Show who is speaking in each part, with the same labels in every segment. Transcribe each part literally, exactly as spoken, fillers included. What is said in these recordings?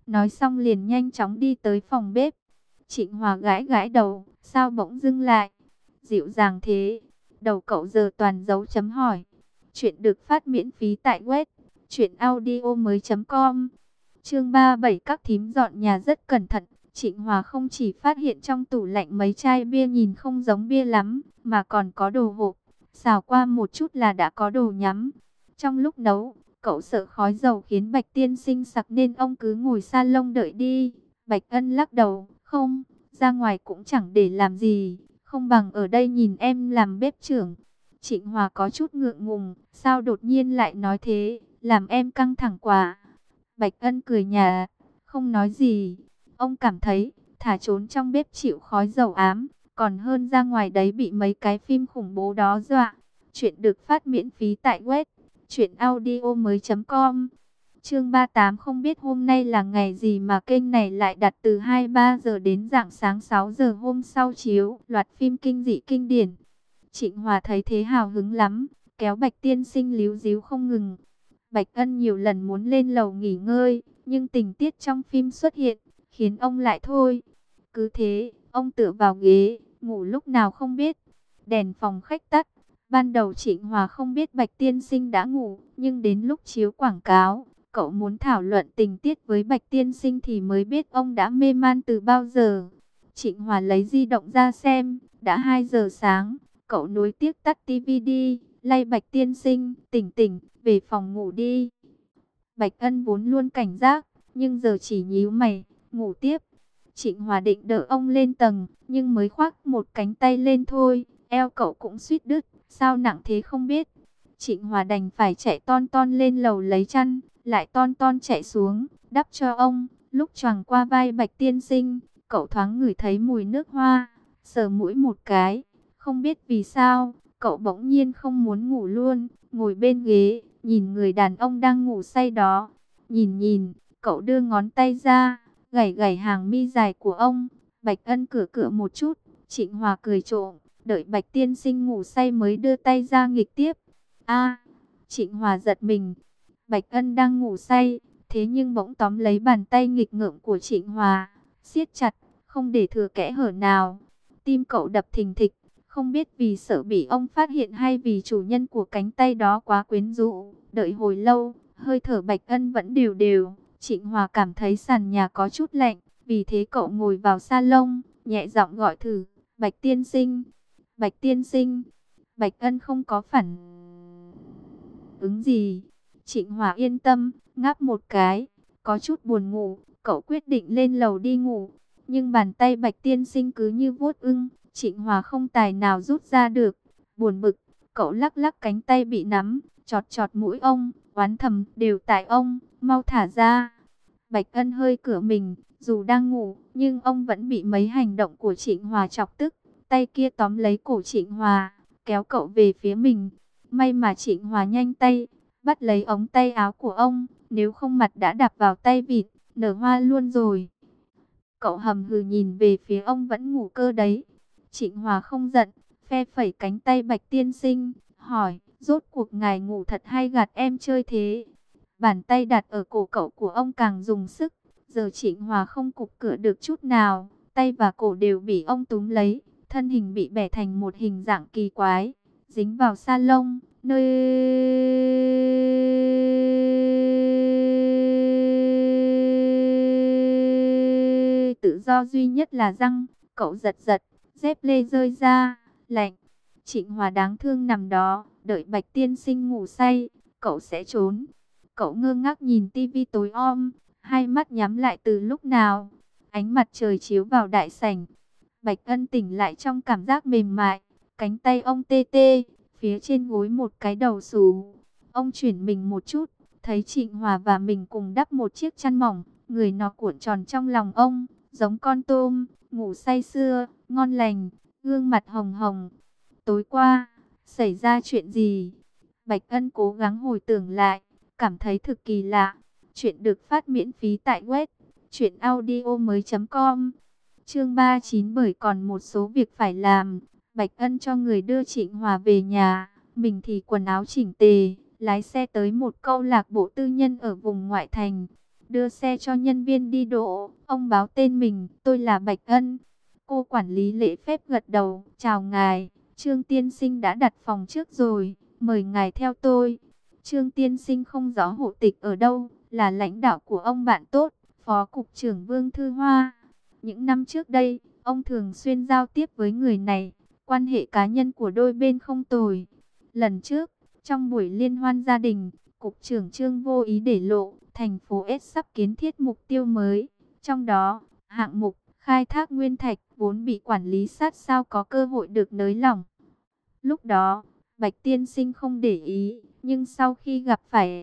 Speaker 1: Nói xong liền nhanh chóng đi tới phòng bếp. Trịnh Hòa gãi gãi đầu, sao bỗng dưng lại dịu dàng thế? Đầu cậu giờ toàn dấu chấm hỏi. Chuyện được phát miễn phí tại web truyện audio mới.com. Chương ba mươi bảy, các thím dọn nhà rất cẩn thận. Trịnh Hòa không chỉ phát hiện trong tủ lạnh mấy chai bia nhìn không giống bia lắm, mà còn có đồ hộp. Xào qua một chút là đã có đồ nhắm. Trong lúc nấu, cậu sợ khói dầu khiến Bạch Tiên Sinh sặc nên ông cứ ngồi salon đợi đi. Bạch Ân lắc đầu, không, ra ngoài cũng chẳng để làm gì, không bằng ở đây nhìn em làm bếp trưởng. Trịnh Hòa có chút ngượng ngùng, sao đột nhiên lại nói thế, làm em căng thẳng quá. Bạch Ân cười nhạt, không nói gì. Ông cảm thấy, thả trốn trong bếp chịu khói dầu ám, còn hơn ra ngoài đấy bị mấy cái phim khủng bố đó dọa. Chuyện được phát miễn phí tại web truyện audio mới.com. Chương ba mươi tám, không biết hôm nay là ngày gì mà kênh này lại đặt từ hai mươi ba giờ đến rạng sáng sáu giờ hôm sau chiếu loạt phim kinh dị kinh điển. Trịnh Hòa thấy thế hào hứng lắm, kéo Bạch Tiên Sinh líu ríu không ngừng. Bạch Ân nhiều lần muốn lên lầu nghỉ ngơi, nhưng tình tiết trong phim xuất hiện, khiến ông lại thôi. Cứ thế, ông tựa vào ghế, ngủ lúc nào không biết. Đèn phòng khách tắt. Ban đầu Trịnh Hòa không biết Bạch Tiên Sinh đã ngủ, nhưng đến lúc chiếu quảng cáo, cậu muốn thảo luận tình tiết với Bạch Tiên Sinh thì mới biết ông đã mê man từ bao giờ. Trịnh Hòa lấy di động ra xem, đã hai giờ sáng, cậu nuối tiếc tắt tivi đi, lay Bạch Tiên Sinh, tỉnh tỉnh, về phòng ngủ đi. Bạch Ân vốn luôn cảnh giác, nhưng giờ chỉ nhíu mày, ngủ tiếp. Trịnh Hòa định đỡ ông lên tầng, nhưng mới khoác một cánh tay lên thôi, eo cậu cũng suýt đứt, sao nặng thế không biết. Trịnh Hòa đành phải chạy ton ton lên lầu lấy chăn, lại ton ton chạy xuống, đắp cho ông. Lúc choàng qua vai Bạch Tiên Sinh, cậu thoáng ngửi thấy mùi nước hoa, sờ mũi một cái. Không biết vì sao, cậu bỗng nhiên không muốn ngủ luôn, ngồi bên ghế, nhìn người đàn ông đang ngủ say đó. Nhìn nhìn, cậu đưa ngón tay ra, gảy gảy hàng mi dài của ông. Bạch Ân cửa cửa một chút, Trịnh Hòa cười trộm, đợi Bạch Tiên Sinh ngủ say mới đưa tay ra nghịch tiếp. A, Trịnh Hòa giật mình. Bạch Ân đang ngủ say, thế nhưng bỗng tóm lấy bàn tay nghịch ngợm của Trịnh Hòa, siết chặt, không để thừa kẽ hở nào. Tim cậu đập thình thịch, không biết vì sợ bị ông phát hiện hay vì chủ nhân của cánh tay đó quá quyến rũ. Đợi hồi lâu, hơi thở Bạch Ân vẫn đều đều. Trịnh Hòa cảm thấy sàn nhà có chút lạnh, vì thế cậu ngồi vào salon, nhẹ giọng gọi thử, Bạch Tiên Sinh, Bạch Tiên Sinh. Bạch Ân không có phản ứng gì. Trịnh Hòa yên tâm, ngáp một cái, có chút buồn ngủ, cậu quyết định lên lầu đi ngủ. Nhưng bàn tay Bạch Tiên Sinh cứ như vuốt ưng, Trịnh Hòa không tài nào rút ra được. Buồn bực, cậu lắc lắc cánh tay bị nắm, chọt chọt mũi ông, oán thầm, đều tại ông, mau thả ra. Bạch Ân hơi cửa mình, dù đang ngủ, nhưng ông vẫn bị mấy hành động của Trịnh Hòa chọc tức. Tay kia tóm lấy cổ Trịnh Hòa, kéo cậu về phía mình. May mà Trịnh Hòa nhanh tay, bắt lấy ống tay áo của ông, nếu không mặt đã đạp vào tay vịt, nở hoa luôn rồi. Cậu hầm hừ nhìn về phía ông vẫn ngủ cơ đấy. Trịnh Hòa không giận, phe phẩy cánh tay Bạch Tiên Sinh, hỏi, rốt cuộc ngài ngủ thật hay gạt em chơi thế? Bàn tay đặt ở cổ cậu của ông càng dùng sức, giờ Trịnh Hòa không cục cửa được chút nào, tay và cổ đều bị ông túm lấy, thân hình bị bẻ thành một hình dạng kỳ quái, dính vào salon, nơi tự do duy nhất là răng. Cậu giật giật, dép lê rơi ra, lạnh. Trịnh Hòa đáng thương nằm đó, đợi Bạch Tiên Sinh ngủ say, cậu sẽ trốn. Cậu ngơ ngác nhìn tivi tối om, hai mắt nhắm lại từ lúc nào. Ánh mặt trời chiếu vào đại sảnh. Bạch Ân tỉnh lại trong cảm giác mềm mại, cánh tay ông tê tê, phía trên gối một cái đầu xù. Ông chuyển mình một chút, thấy Trịnh Hòa và mình cùng đắp một chiếc chăn mỏng, người nó cuộn tròn trong lòng ông, giống con tôm, ngủ say sưa, ngon lành, gương mặt hồng hồng. Tối qua, xảy ra chuyện gì? Bạch Ân cố gắng hồi tưởng lại, cảm thấy thực kỳ lạ. Chuyện được phát miễn phí tại web truyện audio mới.com. Chương ba mươi chín, bởi còn một số việc phải làm, Bạch Ân cho người đưa Trịnh Hòa về nhà, mình thì quần áo chỉnh tề, lái xe tới một câu lạc bộ tư nhân ở vùng ngoại thành. đưa xe cho nhân viên đi đỗ. Ông báo tên mình, tôi là Bạch Ân. Cô quản lý lễ phép gật đầu, chào ngài, Trương tiên sinh đã đặt phòng trước rồi, mời ngài theo tôi. Trương tiên sinh không rõ hộ tịch ở đâu, là lãnh đạo của ông bạn tốt, Phó Cục trưởng Vương Thư Hoa. Những năm trước đây, ông thường xuyên giao tiếp với người này, quan hệ cá nhân của đôi bên không tồi. Lần trước, trong buổi liên hoan gia đình, Cục trưởng Trương vô ý để lộ, thành phố S sắp kiến thiết mục tiêu mới. Trong đó, hạng mục khai thác nguyên thạch vốn bị quản lý sát sao có cơ hội được nới lỏng. Lúc đó, Bạch tiên sinh không để ý, nhưng sau khi gặp phải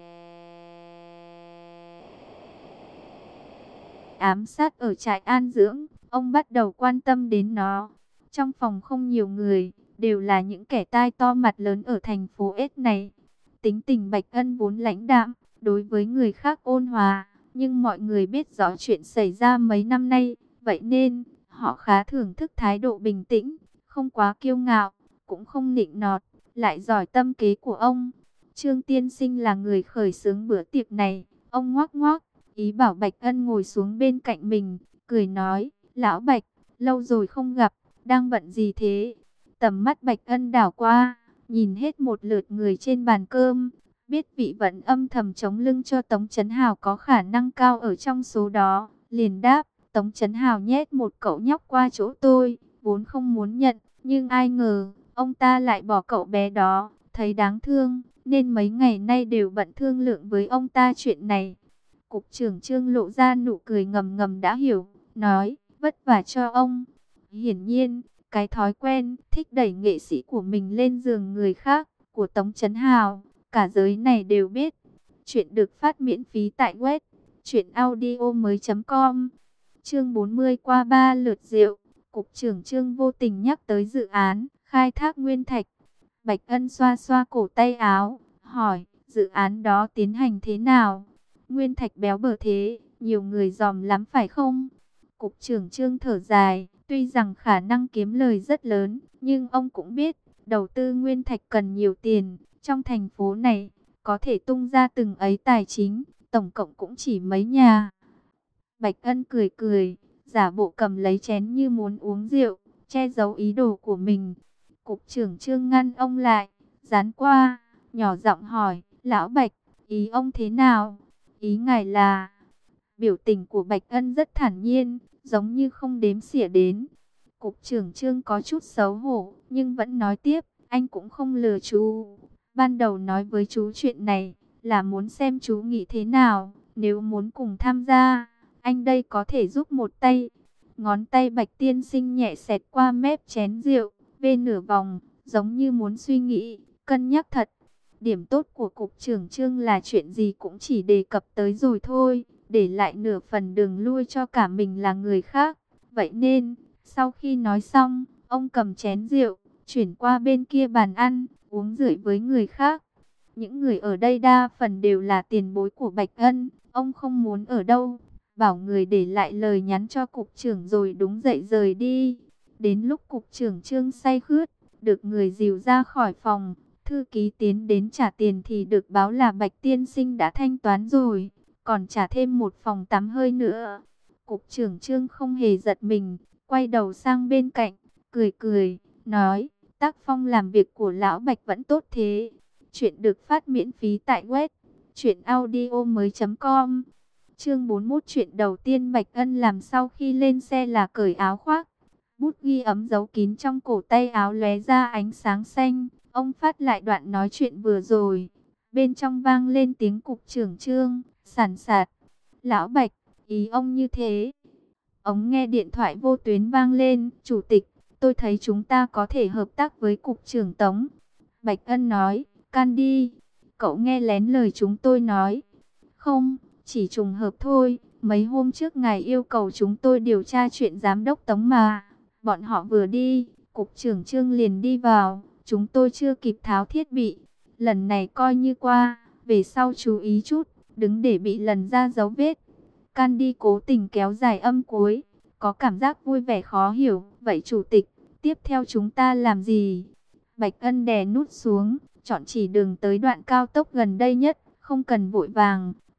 Speaker 1: ám sát ở trại an dưỡng, ông bắt đầu quan tâm đến nó. Trong phòng không nhiều người, đều là những kẻ tai to mặt lớn ở thành phố S này. Tính tình Bạch Ân vốn lãnh đạm, đối với người khác ôn hòa, nhưng mọi người biết rõ chuyện xảy ra mấy năm nay, vậy nên họ khá thưởng thức thái độ bình tĩnh, không quá kiêu ngạo, cũng không nịnh nọt, lại giỏi tâm kế của ông. Trương tiên sinh là người khởi xướng bữa tiệc này, ông ngoác ngoác, ý bảo Bạch Ân ngồi xuống bên cạnh mình, cười nói, lão Bạch, lâu rồi không gặp, đang bận gì thế? Tầm mắt Bạch Ân đảo qua, nhìn hết một lượt người trên bàn cơm, biết vị vẫn âm thầm chống lưng cho Tống Chấn Hào có khả năng cao ở trong số đó, liền đáp, Tống Chấn Hào nhét một cậu nhóc qua chỗ tôi, vốn không muốn nhận, nhưng ai ngờ, ông ta lại bỏ cậu bé đó, thấy đáng thương, nên mấy ngày nay đều bận thương lượng với ông ta chuyện này. Cục trưởng Trương lộ ra nụ cười ngầm ngầm đã hiểu, nói, vất vả cho ông. Hiển nhiên, cái thói quen thích đẩy nghệ sĩ của mình lên giường người khác, của Tống Chấn Hào, cả giới này đều biết. Chuyện được phát miễn phí tại web truyệnaudiomoi chấm com. Chương bốn mươi qua ba lượt rượu, Cục trưởng Trương vô tình nhắc tới dự án khai thác nguyên thạch. Bạch Ân xoa xoa cổ tay áo, hỏi, dự án đó tiến hành thế nào? Nguyên thạch béo bở thế, nhiều người dòm lắm phải không? Cục trưởng Trương thở dài, tuy rằng khả năng kiếm lời rất lớn, nhưng ông cũng biết, đầu tư nguyên thạch cần nhiều tiền. Trong thành phố này, có thể tung ra từng ấy tài chính, tổng cộng cũng chỉ mấy nhà. Bạch Ân cười cười, giả bộ cầm lấy chén như muốn uống rượu, che giấu ý đồ của mình. Cục trưởng Trương ngăn ông lại, dán qua, nhỏ giọng hỏi, lão Bạch, ý ông thế nào? Ý ngài là... Biểu tình của Bạch Ân rất thản nhiên, giống như không đếm xỉa đến. Cục trưởng Trương có chút xấu hổ, nhưng vẫn nói tiếp, anh cũng không lừa chú. Ban đầu nói với chú chuyện này, là muốn xem chú nghĩ thế nào, nếu muốn cùng tham gia, anh đây có thể giúp một tay. Ngón tay Bạch tiên sinh nhẹ xẹt qua mép chén rượu, về nửa vòng, giống như muốn suy nghĩ, cân nhắc thật. Điểm tốt của Cục trưởng Trương là chuyện gì cũng chỉ đề cập tới rồi thôi, để lại nửa phần đường lui cho cả mình là người khác. Vậy nên, sau khi nói xong, ông cầm chén rượu, chuyển qua bên kia bàn ăn, uống rượu với người khác. Những người ở đây đa phần đều là tiền bối của Bạch Ân, ông không muốn ở đâu, bảo người để lại lời nhắn cho cục trưởng rồi đúng dậy rời đi. Đến lúc cục trưởng Trương say khướt, được người dìu ra khỏi phòng, thư ký tiến đến trả tiền thì được báo là Bạch tiên sinh đã thanh toán rồi, còn trả thêm một phòng tắm hơi nữa. Cục trưởng Trương không hề giật mình, quay đầu sang bên cạnh, cười cười, nói, tác phong làm việc của lão Bạch vẫn tốt thế. Chuyện được phát miễn phí tại web truyệnaudiomoi chấm com. Chương bốn mươi mốt, chuyện đầu tiên Bạch Ân làm sau khi lên xe là cởi áo khoác. Bút ghi ấm giấu kín trong cổ tay áo lóe ra ánh sáng xanh. Ông phát lại đoạn nói chuyện vừa rồi. Bên trong vang lên tiếng cục trưởng Trương, sàn sạt. Lão Bạch, ý ông như thế. Ống nghe điện thoại vô tuyến vang lên. Chủ tịch, tôi thấy chúng ta có thể hợp tác với cục trưởng Tống. Bạch Ân nói, can đi. Cậu nghe lén lời chúng tôi nói. Không, chỉ trùng hợp thôi. Mấy hôm trước ngài yêu cầu chúng tôi điều tra chuyện giám đốc Tống mà. Bọn họ vừa đi, cục trưởng Trương liền đi vào. Chúng tôi chưa kịp tháo thiết bị. Lần này coi như qua. Về sau chú ý chút, đừng để bị lần ra dấu vết. Candy cố tình kéo dài âm cuối, có cảm giác vui vẻ khó hiểu. Vậy chủ tịch, tiếp theo chúng ta làm gì? Bạch Ân đè nút xuống, chọn chỉ đường tới đoạn cao tốc gần đây nhất, không cần vội vàng.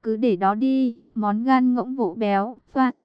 Speaker 1: cứ để đó đi, món gan ngỗng vỗ béo, phát.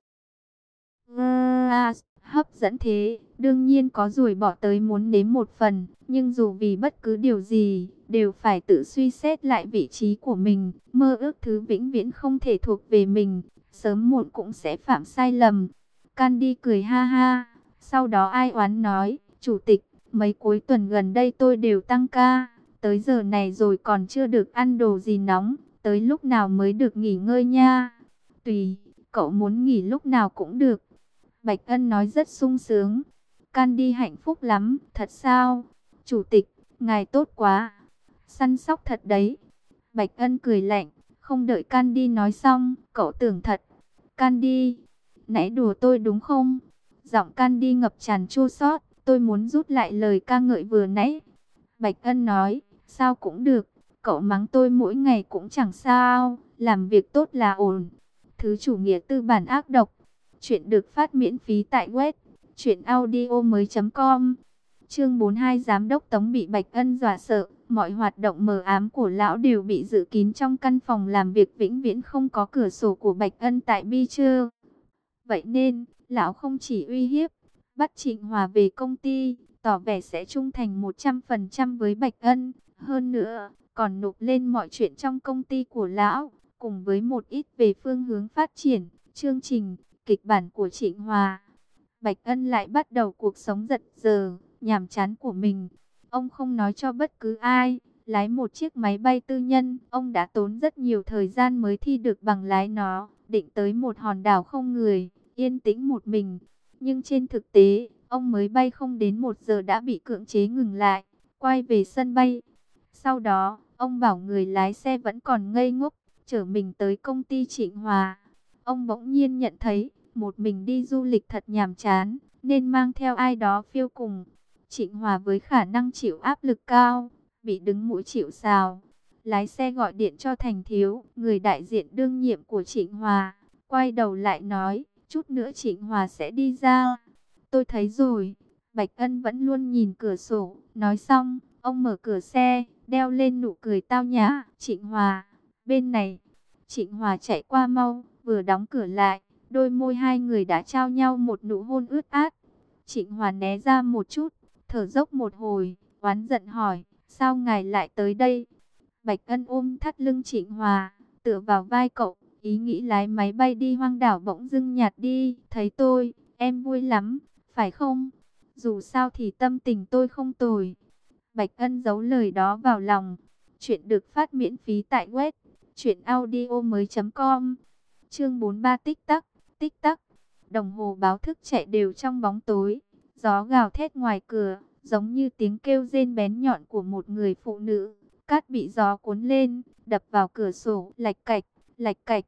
Speaker 1: Hấp dẫn thế, đương nhiên có ruồi bỏ tới muốn nếm một phần, nhưng dù vì bất cứ điều gì, đều phải tự suy xét lại vị trí của mình, mơ ước thứ vĩnh viễn không thể thuộc về mình, sớm muộn cũng sẽ phạm sai lầm. Candy cười ha ha, sau đó ai oán nói, chủ tịch, mấy cuối tuần gần đây tôi đều tăng ca, tới giờ này rồi còn chưa được ăn đồ gì nóng, tới lúc nào mới được nghỉ ngơi nha. Tùy, cậu muốn nghỉ lúc nào cũng được. Bạch Ân nói rất sung sướng. Candy hạnh phúc lắm, thật sao? Chủ tịch, ngài tốt quá. Săn sóc thật đấy. Bạch Ân cười lạnh, không đợi Candy nói xong, cậu tưởng thật. Candy, nãy đùa tôi đúng không? Giọng Candy ngập tràn chua xót, tôi muốn rút lại lời ca ngợi vừa nãy. Bạch Ân nói, sao cũng được, cậu mắng tôi mỗi ngày cũng chẳng sao, làm việc tốt là ổn. Thứ chủ nghĩa tư bản ác độc. Chuyện được phát miễn phí tại web truyện audio mới chấm com. Chương bốn mươi hai, Giám đốc Tống bị Bạch Ân dọa sợ. Mọi hoạt động mờ ám của lão đều bị giữ kín trong căn phòng làm việc vĩnh viễn không có cửa sổ của Bạch Ân tại Beecher. Vậy nên, lão không chỉ uy hiếp, bắt Trịnh Hòa về công ty, tỏ vẻ sẽ trung thành một trăm phần trăm với Bạch Ân. Hơn nữa, còn nộp lên mọi chuyện trong công ty của lão, cùng với một ít về phương hướng phát triển, chương trình, kịch bản của Trịnh Hòa. Bạch Ân lại bắt đầu cuộc sống giật giờ, nhàm chán của mình. Ông không nói cho bất cứ ai, lái một chiếc máy bay tư nhân, ông đã tốn rất nhiều thời gian mới thi được bằng lái nó, định tới một hòn đảo không người, yên tĩnh một mình. Nhưng trên thực tế, ông mới bay không đến một giờ đã bị cưỡng chế ngừng lại, quay về sân bay. Sau đó, ông bảo người lái xe vẫn còn ngây ngốc, chở mình tới công ty Trịnh Hòa. Ông bỗng nhiên nhận thấy, một mình đi du lịch thật nhàm chán, nên mang theo ai đó phiêu cùng. Trịnh Hòa với khả năng chịu áp lực cao, bị đứng mũi chịu sào. Lái xe gọi điện cho Thành Thiếu, người đại diện đương nhiệm của Trịnh Hòa. Quay đầu lại nói, chút nữa Trịnh Hòa sẽ đi ra. Tôi thấy rồi. Bạch Ân vẫn luôn nhìn cửa sổ. Nói xong, ông mở cửa xe, đeo lên nụ cười tao nhã. Trịnh Hòa, bên này. Trịnh Hòa chạy qua mau, vừa đóng cửa lại. Đôi môi hai người đã trao nhau một nụ hôn ướt át. Trịnh Hòa né ra một chút, thở dốc một hồi, oán giận hỏi, sao ngài lại tới đây? Bạch Ân ôm thắt lưng Trịnh Hòa, tựa vào vai cậu, ý nghĩ lái máy bay đi hoang đảo bỗng dưng nhạt đi. Thấy tôi, em vui lắm, phải không? Dù sao thì tâm tình tôi không tồi. Bạch Ân giấu lời đó vào lòng. Chuyện được phát miễn phí tại web truyện audio mới chấm com. Chương bốn mươi ba, tích tắc, tích tắc. Đồng hồ báo thức chạy đều trong bóng tối. Gió gào thét ngoài cửa, giống như tiếng kêu rên bén nhọn của một người phụ nữ. Cát bị gió cuốn lên, đập vào cửa sổ, lạch cạch, lạch cạch.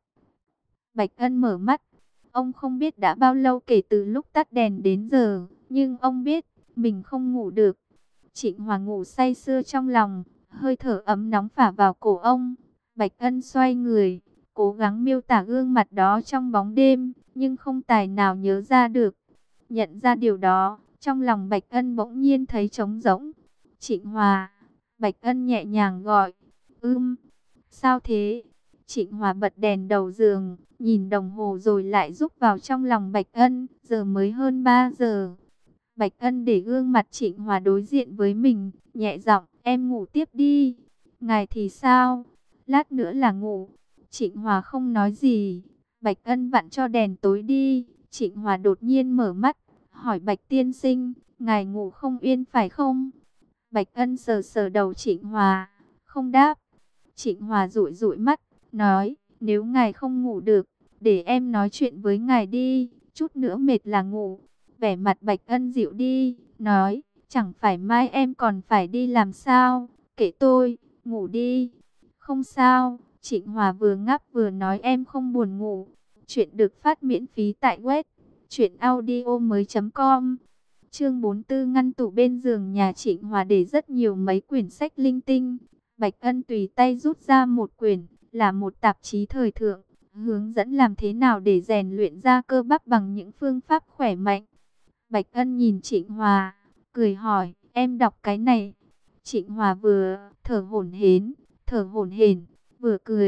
Speaker 1: Bạch Ân mở mắt. Ông không biết đã bao lâu kể từ lúc tắt đèn đến giờ, nhưng ông biết, mình không ngủ được. Trịnh Hòa ngủ say sưa trong lòng, hơi thở ấm nóng phả vào cổ ông. Bạch Ân xoay người, cố gắng miêu tả gương mặt đó trong bóng đêm, nhưng không tài nào nhớ ra được. Nhận ra điều đó, trong lòng Bạch Ân bỗng nhiên thấy trống rỗng. Trịnh Hòa, Bạch Ân nhẹ nhàng gọi. Ưm, sao thế? Trịnh Hòa bật đèn đầu giường, nhìn đồng hồ rồi lại rúc vào trong lòng Bạch Ân. Giờ mới hơn ba giờ. Bạch Ân để gương mặt Trịnh Hòa đối diện với mình, nhẹ giọng, em ngủ tiếp đi. Ngài thì sao? Lát nữa là ngủ. Trịnh Hòa không nói gì. Bạch Ân vặn cho đèn tối đi. Trịnh Hòa đột nhiên mở mắt, hỏi Bạch tiên sinh, ngài ngủ không yên phải không? Bạch Ân sờ sờ đầu Trịnh Hòa, không đáp. Trịnh Hòa dụi dụi mắt, nói, nếu ngài không ngủ được, để em nói chuyện với ngài đi, chút nữa mệt là ngủ. Vẻ mặt Bạch Ân dịu đi, nói, chẳng phải mai em còn phải đi làm sao, kệ tôi, ngủ đi. Không sao, Trịnh Hòa vừa ngáp vừa nói em không buồn ngủ. Chuyện được phát miễn phí tại web truyện audio mới chấm com. Chương bốn mươi tư, ngăn tủ bên giường nhà Trịnh Hòa để rất nhiều mấy quyển sách linh tinh. Bạch Ân tùy tay rút ra một quyển, là một tạp chí thời thượng, hướng dẫn làm thế nào để rèn luyện ra cơ bắp bằng những phương pháp khỏe mạnh. Bạch Ân nhìn Trịnh Hòa, cười hỏi, em đọc cái này. Trịnh Hòa vừa thở hổn hển, thở hổn hển, vừa cười,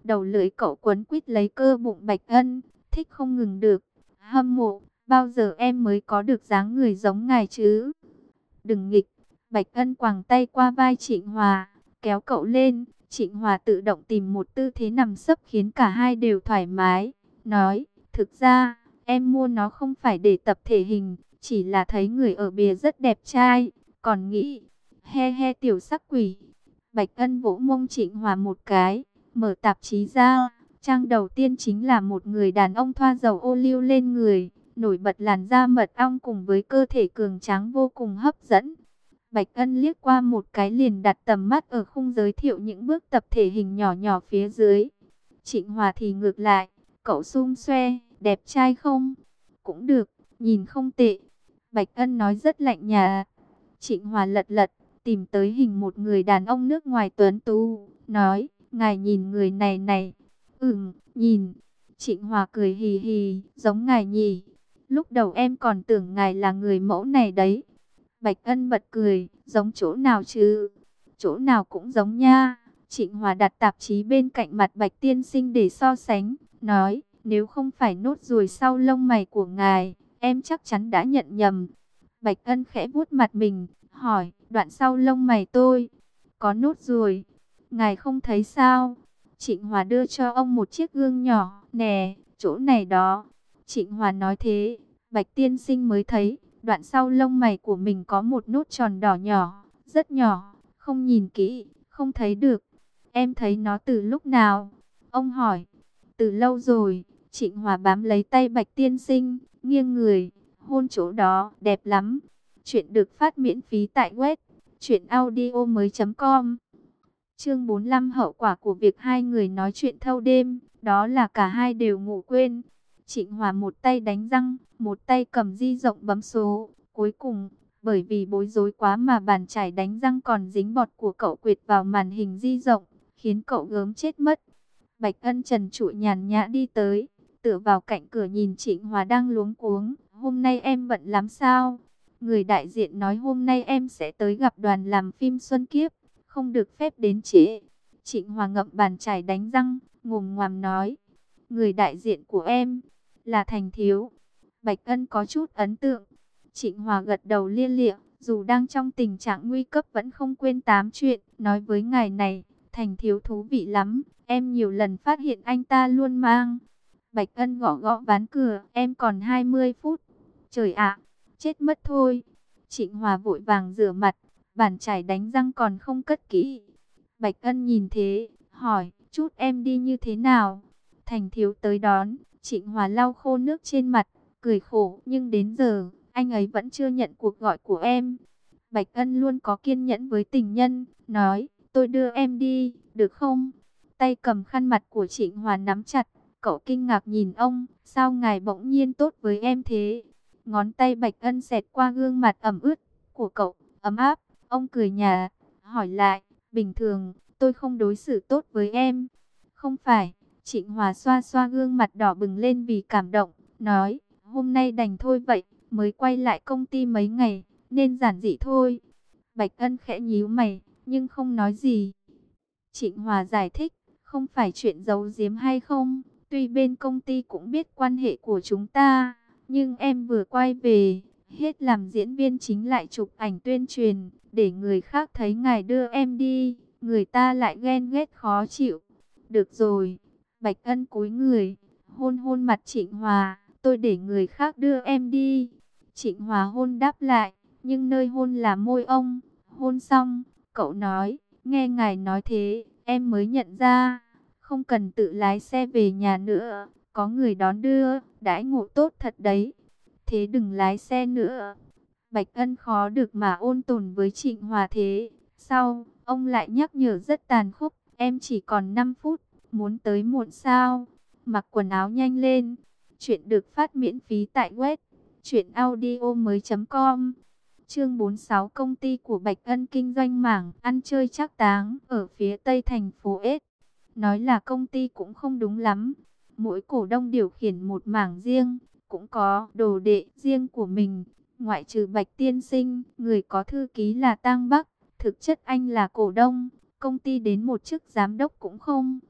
Speaker 1: Đầu lưỡi cậu quấn quýt lấy cơ bụng Bạch Ân, thích không ngừng được. Hâm mộ, bao giờ em mới có được dáng người giống ngài chứ? Đừng nghịch. Bạch Ân quàng tay qua vai Trịnh Hòa, kéo cậu lên. Trịnh Hòa tự động tìm một tư thế nằm sấp khiến cả hai đều thoải mái. Nói, thực ra, em mua nó không phải để tập thể hình, chỉ là thấy người ở bìa rất đẹp trai. Còn nghĩ, he he tiểu sắc quỷ. Bạch Ân vỗ mông Trịnh Hòa một cái, mở tạp chí ra. Trang đầu tiên chính là một người đàn ông thoa dầu ô liu lên người, nổi bật làn da mật ong cùng với cơ thể cường tráng vô cùng hấp dẫn. Bạch Ân liếc qua một cái liền đặt tầm mắt ở khung giới thiệu những bước tập thể hình nhỏ nhỏ phía dưới. Trịnh Hòa thì ngược lại, cậu xum xoe, đẹp trai không? Cũng được, nhìn không tệ. Bạch Ân nói rất lạnh nhạt. Trịnh Hòa lật lật, tìm tới hình một người đàn ông nước ngoài tuấn tú, nói, ngài nhìn người này này. Ừm, nhìn. Trịnh Hòa cười hì hì, giống ngài nhỉ. Lúc đầu em còn tưởng ngài là người mẫu này đấy. Bạch Ân bật cười, giống chỗ nào chứ? Chỗ nào cũng giống nha. Trịnh Hòa đặt tạp chí bên cạnh mặt Bạch tiên sinh để so sánh, nói, nếu không phải nốt ruồi sau lông mày của ngài, em chắc chắn đã nhận nhầm. Bạch Ân khẽ vuốt mặt mình, hỏi, đoạn sau lông mày tôi có nốt ruồi, ngài không thấy sao? Trịnh Hòa đưa cho ông một chiếc gương nhỏ, nè, chỗ này đó. Trịnh Hòa nói thế, Bạch tiên sinh mới thấy, đoạn sau lông mày của mình có một nốt tròn đỏ nhỏ, rất nhỏ, không nhìn kỹ, không thấy được. Em thấy nó từ lúc nào? Ông hỏi. Từ lâu rồi. Trịnh Hòa bám lấy tay Bạch tiên sinh, nghiêng người, hôn chỗ đó, đẹp lắm. Chuyện được phát miễn phí tại web truyện audio mới chấm com. Chương bốn mươi lăm, hậu quả của việc hai người nói chuyện thâu đêm, đó là cả hai đều ngủ quên. Trịnh Hòa một tay đánh răng, một tay cầm di động bấm số. Cuối cùng, bởi vì bối rối quá mà bàn chải đánh răng còn dính bọt của cậu quệt vào màn hình di động, khiến cậu gớm chết mất. Bạch Ân trần trụi nhàn nhã đi tới, tựa vào cạnh cửa nhìn Trịnh Hòa đang luống cuống. Hôm nay em bận lắm sao? Người đại diện nói hôm nay em sẽ tới gặp đoàn làm phim Xuân Kiếp, không được phép đến trễ. Trịnh Hòa ngậm bàn chải đánh răng, ngồm ngoàm nói. Người đại diện của em là Thành Thiếu. Bạch Ân có chút ấn tượng. Trịnh Hòa gật đầu lia lịa, dù đang trong tình trạng nguy cấp vẫn không quên tám chuyện. Nói với ngài này, Thành Thiếu thú vị lắm, em nhiều lần phát hiện anh ta luôn mang. Bạch Ân gõ gõ ván cửa, em còn hai mươi phút. Trời ạ, chết mất thôi. Trịnh Hòa vội vàng rửa mặt, bàn chải đánh răng còn không cất kỹ. Bạch Ân nhìn thế, hỏi, chút em đi như thế nào? Thành Thiếu tới đón. Trịnh Hòa lau khô nước trên mặt, cười khổ, nhưng đến giờ, anh ấy vẫn chưa nhận cuộc gọi của em. Bạch Ân luôn có kiên nhẫn với tình nhân, nói, tôi đưa em đi, được không? Tay cầm khăn mặt của Trịnh Hòa nắm chặt, cậu kinh ngạc nhìn ông, sao ngài bỗng nhiên tốt với em thế? Ngón tay Bạch Ân xẹt qua gương mặt ẩm ướt của cậu, ấm áp, ông cười nhạt, hỏi lại, bình thường, tôi không đối xử tốt với em. Không phải. Trịnh Hòa xoa xoa gương mặt đỏ bừng lên vì cảm động, nói, hôm nay đành thôi vậy, mới quay lại công ty mấy ngày, nên giản dị thôi. Bạch Ân khẽ nhíu mày, nhưng không nói gì. Trịnh Hòa giải thích, không phải chuyện giấu giếm hay không, tuy bên công ty cũng biết quan hệ của chúng ta, nhưng em vừa quay về, hết làm diễn viên chính lại chụp ảnh tuyên truyền, để người khác thấy ngài đưa em đi, người ta lại ghen ghét khó chịu. Được rồi. Bạch Ân cúi người, hôn hôn mặt Trịnh Hòa, tôi để người khác đưa em đi. Trịnh Hòa hôn đáp lại, nhưng nơi hôn là môi ông. Hôn xong, cậu nói, nghe ngài nói thế, em mới nhận ra, không cần tự lái xe về nhà nữa, có người đón đưa, đãi ngộ tốt thật đấy. Thế đừng lái xe nữa. Bạch Ân khó được mà ôn tồn với Trịnh Hòa thế. Sau, ông lại nhắc nhở rất tàn khốc, em chỉ còn năm phút. Muốn tới muộn sao? Mặc quần áo nhanh lên. Chuyện được phát miễn phí tại web truyện audio mới chấm com. Chương bốn mươi sáu, công ty của Bạch Ân kinh doanh mảng ăn chơi trác táng ở phía tây thành phố S. Nói là công ty cũng không đúng lắm. Mỗi cổ đông điều khiển một mảng riêng, cũng có đồ đệ riêng của mình. Ngoại trừ Bạch tiên sinh, người có thư ký là Tang Bắc, thực chất anh là cổ đông, công ty đến một chức giám đốc cũng không.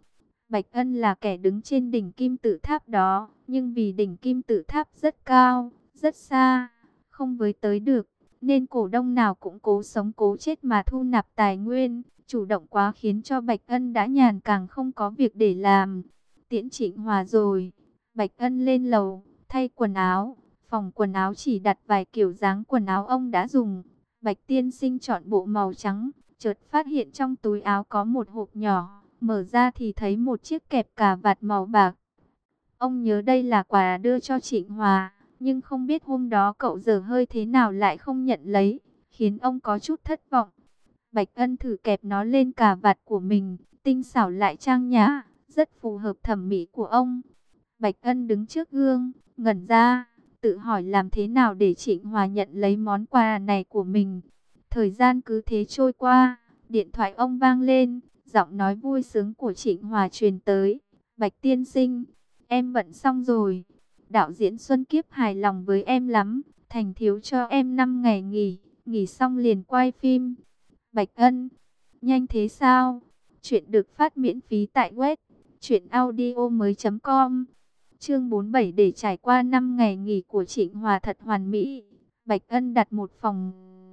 Speaker 1: Bạch Ân là kẻ đứng trên đỉnh kim tự tháp đó, nhưng vì đỉnh kim tự tháp rất cao, rất xa, không với tới được, nên cổ đông nào cũng cố sống cố chết mà thu nạp tài nguyên, chủ động quá khiến cho Bạch Ân đã nhàn càng không có việc để làm. Tiễn Trịnh Hòa rồi, Bạch Ân lên lầu, thay quần áo, phòng quần áo chỉ đặt vài kiểu dáng quần áo ông đã dùng. Bạch tiên sinh chọn bộ màu trắng, chợt phát hiện trong túi áo có một hộp nhỏ, mở ra thì thấy một chiếc kẹp cà vạt màu bạc. Ông nhớ đây là quà đưa cho Trịnh Hòa, nhưng không biết hôm đó cậu dở hơi thế nào lại không nhận lấy, khiến ông có chút thất vọng. Bạch Ân thử kẹp nó lên cà vạt của mình, tinh xảo lại trang nhã, rất phù hợp thẩm mỹ của ông. Bạch Ân đứng trước gương, ngẩn ra, tự hỏi làm thế nào để Trịnh Hòa nhận lấy món quà này của mình. Thời gian cứ thế trôi qua, điện thoại ông vang lên, giọng nói vui sướng của Trịnh Hòa truyền tới. Bạch tiên sinh, em bận xong rồi. Đạo diễn Xuân Kiếp hài lòng với em lắm, thành thiếu cho em năm ngày nghỉ, nghỉ xong liền quay phim. Bạch Ân, nhanh thế sao? Chuyện được phát miễn phí tại web truyện audio mới chấm com. Chương bốn mươi bảy, để trải qua năm ngày nghỉ của Trịnh Hòa thật hoàn mỹ. Bạch Ân đặt một phòng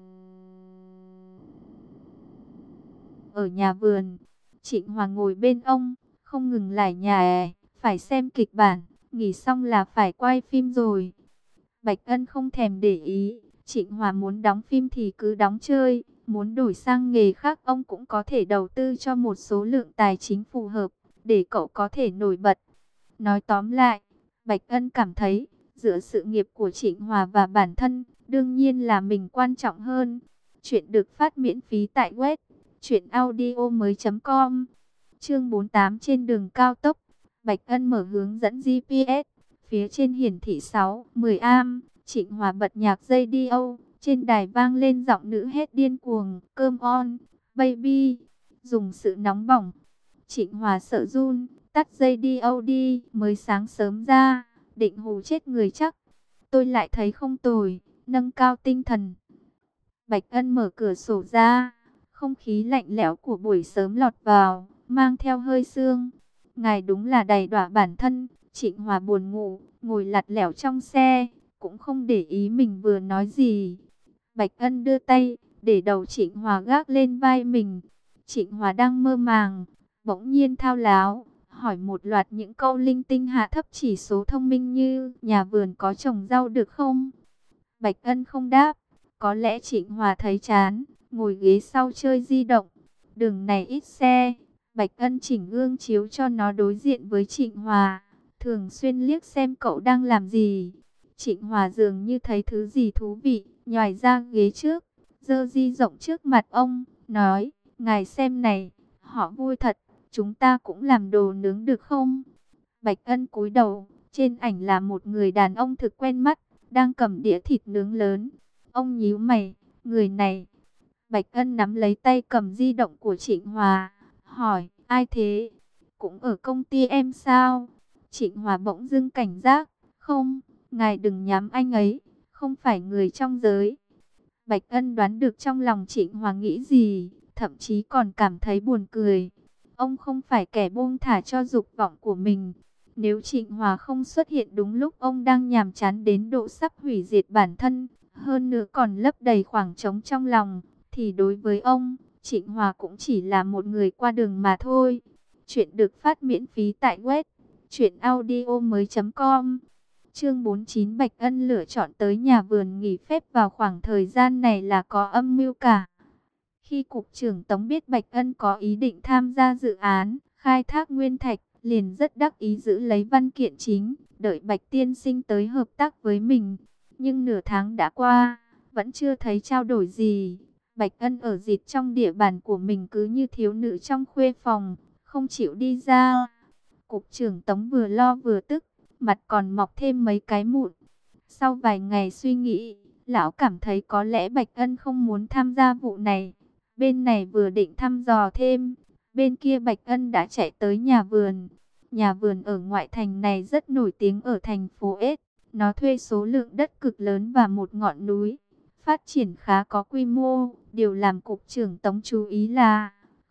Speaker 1: ở nhà vườn. Trịnh Hòa ngồi bên ông, không ngừng lải nhải, phải xem kịch bản, nghỉ xong là phải quay phim rồi. Bạch Ân không thèm để ý, Trịnh Hòa muốn đóng phim thì cứ đóng chơi, muốn đổi sang nghề khác ông cũng có thể đầu tư cho một số lượng tài chính phù hợp, để cậu có thể nổi bật. Nói tóm lại, Bạch Ân cảm thấy, giữa sự nghiệp của Trịnh Hòa và bản thân, đương nhiên là mình quan trọng hơn. Chuyện được phát miễn phí tại web truyện audio mới chấm com. Chương bốn mươi tám, trên đường cao tốc. Bạch Ân mở hướng dẫn giê pê ét, phía trên hiển thị sáu, mười am. Trịnh Hòa bật nhạc radio, trên đài vang lên giọng nữ hét điên cuồng, "Come on, baby." Dùng sự nóng bỏng, Trịnh Hòa sợ run, tắt radio đi, mới sáng sớm ra, định hù chết người chắc. Tôi lại thấy không tồi, nâng cao tinh thần. Bạch Ân mở cửa sổ ra, không khí lạnh lẽo của buổi sớm lọt vào, mang theo hơi sương. Ngài đúng là đầy đọa bản thân. Trịnh Hòa buồn ngủ, ngồi lặt lẻo trong xe, cũng không để ý mình vừa nói gì. Bạch Ân đưa tay, để đầu Trịnh Hòa gác lên vai mình. Trịnh Hòa đang mơ màng, bỗng nhiên thao láo, hỏi một loạt những câu linh tinh hạ thấp chỉ số thông minh như nhà vườn có trồng rau được không? Bạch Ân không đáp, có lẽ Trịnh Hòa thấy chán, ngồi ghế sau chơi di động. Đường này ít xe, Bạch Ân chỉnh gương chiếu cho nó đối diện với Trịnh Hòa, thường xuyên liếc xem cậu đang làm gì. Trịnh Hòa dường như thấy thứ gì thú vị, nhòi ra ghế trước, giơ di rộng trước mặt ông, nói, ngài xem này, họ vui thật, chúng ta cũng làm đồ nướng được không? Bạch Ân cúi đầu, trên ảnh là một người đàn ông thực quen mắt, đang cầm đĩa thịt nướng lớn. Ông nhíu mày, người này. Bạch Ân nắm lấy tay cầm di động của Trịnh Hòa, hỏi, ai thế? Cũng ở công ty em sao? Trịnh Hòa bỗng dưng cảnh giác, không, ngài đừng nhắm anh ấy, không phải người trong giới. Bạch Ân đoán được trong lòng Trịnh Hòa nghĩ gì, thậm chí còn cảm thấy buồn cười. Ông không phải kẻ buông thả cho dục vọng của mình. Nếu Trịnh Hòa không xuất hiện đúng lúc ông đang nhàm chán đến độ sắp hủy diệt bản thân, hơn nữa còn lấp đầy khoảng trống trong lòng, thì đối với ông, Trịnh Hòa cũng chỉ là một người qua đường mà thôi. Chuyện được phát miễn phí tại web truyện audio mới chấm com. Chương bốn mươi chín, Bạch Ân lựa chọn tới nhà vườn nghỉ phép vào khoảng thời gian này là có âm mưu cả. Khi Cục trưởng Tống biết Bạch Ân có ý định tham gia dự án khai thác nguyên thạch, liền rất đắc ý giữ lấy văn kiện chính, đợi Bạch tiên sinh tới hợp tác với mình. Nhưng nửa tháng đã qua, vẫn chưa thấy trao đổi gì. Bạch Ân ở dịt trong địa bàn của mình cứ như thiếu nữ trong khuê phòng, không chịu đi ra. Cục trưởng Tống vừa lo vừa tức, mặt còn mọc thêm mấy cái mụn. Sau vài ngày suy nghĩ, lão cảm thấy có lẽ Bạch Ân không muốn tham gia vụ này. Bên này vừa định thăm dò thêm, bên kia Bạch Ân đã chạy tới nhà vườn. Nhà vườn ở ngoại thành này rất nổi tiếng ở thành phố S. Nó thuê số lượng đất cực lớn và một ngọn núi, phát triển khá có quy mô. Điều làm cục trưởng Tống chú ý là khu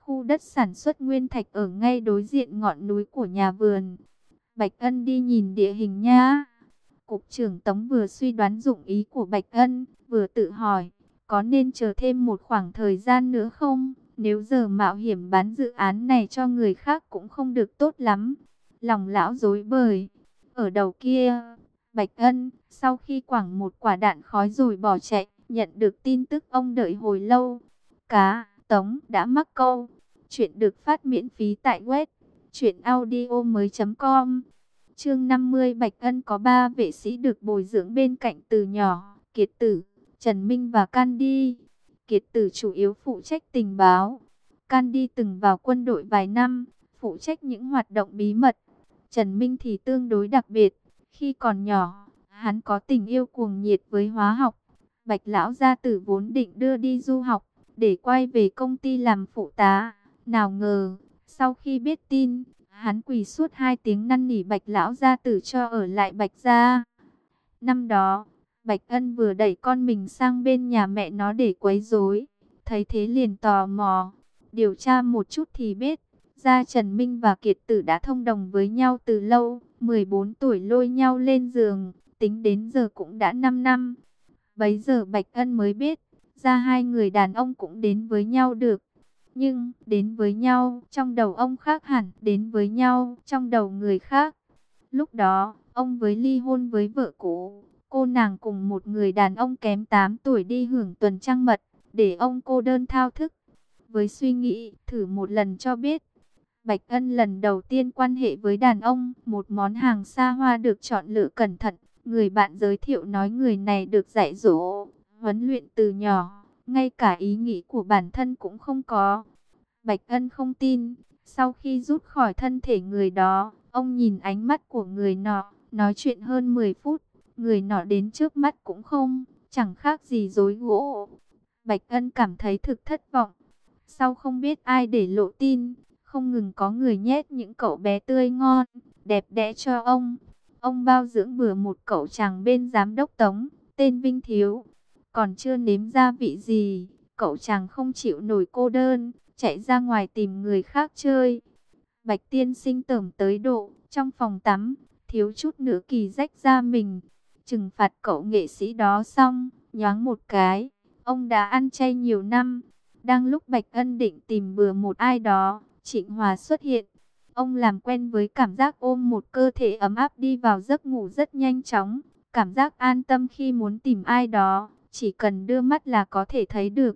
Speaker 1: khu đất sản xuất nguyên thạch ở ngay đối diện ngọn núi của nhà vườn. Bạch Ân đi nhìn địa hình nha. Cục trưởng Tống vừa suy đoán dụng ý của Bạch Ân, vừa tự hỏi, có nên chờ thêm một khoảng thời gian nữa không? Nếu giờ mạo hiểm bán dự án này cho người khác cũng không được tốt lắm. Lòng lão rối bời. Ở đầu kia, Bạch Ân, sau khi quẳng một quả đạn khói rồi bỏ chạy, nhận được tin tức ông đợi hồi lâu. Cá, Tống đã mắc câu. Chuyện được phát miễn phí tại web truyện audio mới.com. Chương năm mươi. Bạch Ân có ba vệ sĩ được bồi dưỡng bên cạnh từ nhỏ: Kiệt Tử, Trần Minh và Candy. Kiệt Tử chủ yếu phụ trách tình báo. Candy từng vào quân đội vài năm, phụ trách những hoạt động bí mật. Trần Minh thì tương đối đặc biệt. Khi còn nhỏ, hắn có tình yêu cuồng nhiệt với hóa học. Bạch lão gia tử vốn định đưa đi du học, để quay về công ty làm phụ tá. Nào ngờ, sau khi biết tin, hắn quỳ suốt hai tiếng năn nỉ Bạch lão gia tử cho ở lại Bạch gia. Năm đó, Bạch Ân vừa đẩy con mình sang bên nhà mẹ nó để quấy rối, thấy thế liền tò mò, điều tra một chút thì biết, gia Trần Minh và Kiệt Tử đã thông đồng với nhau từ lâu, mười bốn tuổi lôi nhau lên giường, tính đến giờ cũng đã năm năm. Bấy giờ Bạch Ân mới biết, ra hai người đàn ông cũng đến với nhau được. Nhưng, đến với nhau, trong đầu ông khác hẳn, đến với nhau, trong đầu người khác. Lúc đó, ông với ly hôn với vợ cũ, cô nàng cùng một người đàn ông kém tám tuổi đi hưởng tuần trăng mật, để ông cô đơn thao thức. Với suy nghĩ, thử một lần cho biết. Bạch Ân lần đầu tiên quan hệ với đàn ông, một món hàng xa hoa được chọn lựa cẩn thận. Người bạn giới thiệu nói người này được dạy dỗ, huấn luyện từ nhỏ, ngay cả ý nghĩ của bản thân cũng không có. Bạch Ân không tin, sau khi rút khỏi thân thể người đó, ông nhìn ánh mắt của người nọ, nói chuyện hơn mười phút, người nọ đến trước mắt cũng không, chẳng khác gì dối gỗ. Bạch Ân cảm thấy thực thất vọng, sau không biết ai để lộ tin, không ngừng có người nhét những cậu bé tươi ngon, đẹp đẽ cho ông. Ông bao dưỡng bừa một cậu chàng bên giám đốc Tống, tên Vinh Thiếu. Còn chưa nếm gia vị gì, cậu chàng không chịu nổi cô đơn, chạy ra ngoài tìm người khác chơi. Bạch tiên sinh tởm tới độ, trong phòng tắm, thiếu chút nữa kỳ rách ra mình. Trừng phạt cậu nghệ sĩ đó xong, nhoáng một cái, ông đã ăn chay nhiều năm. Đang lúc Bạch Ân định tìm bừa một ai đó, Trịnh Hòa xuất hiện. Ông làm quen với cảm giác ôm một cơ thể ấm áp đi vào giấc ngủ rất nhanh chóng. Cảm giác an tâm khi muốn tìm ai đó, chỉ cần đưa mắt là có thể thấy được.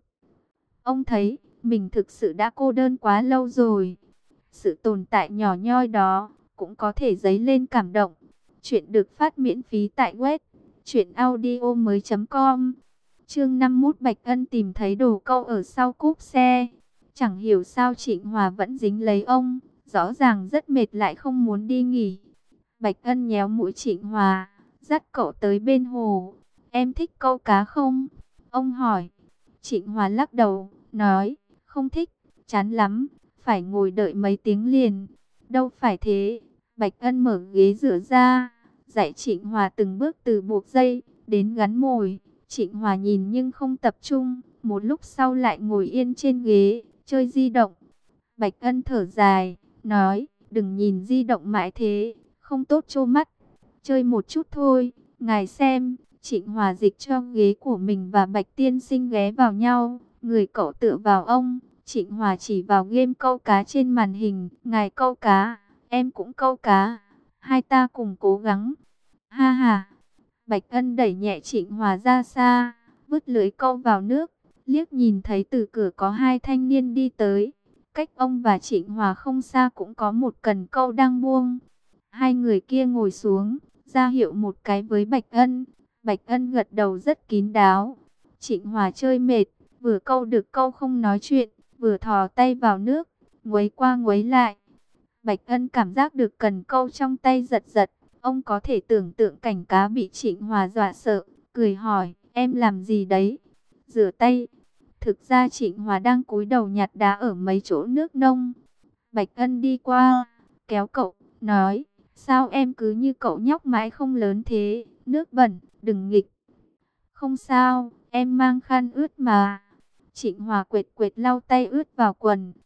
Speaker 1: Ông thấy, mình thực sự đã cô đơn quá lâu rồi. Sự tồn tại nhỏ nhoi đó, cũng có thể dấy lên cảm động. Chuyện được phát miễn phí tại web truyện audio mới.com. Chương năm mươi mốt. Bạch Ân tìm thấy đồ câu ở sau cốp xe. Chẳng hiểu sao Trịnh Hòa vẫn dính lấy ông, rõ ràng rất mệt lại không muốn đi nghỉ. Bạch Ân nhéo mũi Trịnh Hòa, dắt cậu tới bên hồ. Em thích câu cá không? Ông hỏi. Trịnh Hòa lắc đầu, nói, không thích, chán lắm, phải ngồi đợi mấy tiếng liền. Đâu phải thế. Bạch Ân mở ghế rửa ra, dạy Trịnh Hòa từng bước từ buộc dây đến gắn mồi. Trịnh Hòa nhìn nhưng không tập trung, một lúc sau lại ngồi yên trên ghế, chơi di động. Bạch Ân thở dài, nói, đừng nhìn di động mãi thế, không tốt cho mắt. Chơi một chút thôi, ngài xem. Trịnh Hòa dịch cho ghế của mình và Bạch tiên sinh ghé vào nhau, người cậu tựa vào ông. Trịnh Hòa chỉ vào game câu cá trên màn hình, ngài câu cá, em cũng câu cá, hai ta cùng cố gắng. Ha ha. Bạch Ân đẩy nhẹ Trịnh Hòa ra xa, vứt lưới câu vào nước, liếc nhìn thấy từ cửa có hai thanh niên đi tới. Cách ông và Trịnh Hòa không xa cũng có một cần câu đang buông. Hai người kia ngồi xuống, ra hiệu một cái với Bạch Ân. Bạch Ân gật đầu rất kín đáo. Trịnh Hòa chơi mệt, vừa câu được câu không nói chuyện, vừa thò tay vào nước, nguấy qua nguấy lại. Bạch Ân cảm giác được cần câu trong tay giật giật. Ông có thể tưởng tượng cảnh cá bị Trịnh Hòa dọa sợ, cười hỏi, em làm gì đấy? Rửa tay. Thực ra Trịnh Hòa đang cúi đầu nhặt đá ở mấy chỗ nước nông. Bạch Ân đi qua, kéo cậu, nói, sao em cứ như cậu nhóc mãi không lớn thế, nước bẩn, đừng nghịch. Không sao, em mang khăn ướt mà. Trịnh Hòa quệt quệt lau tay ướt vào quần,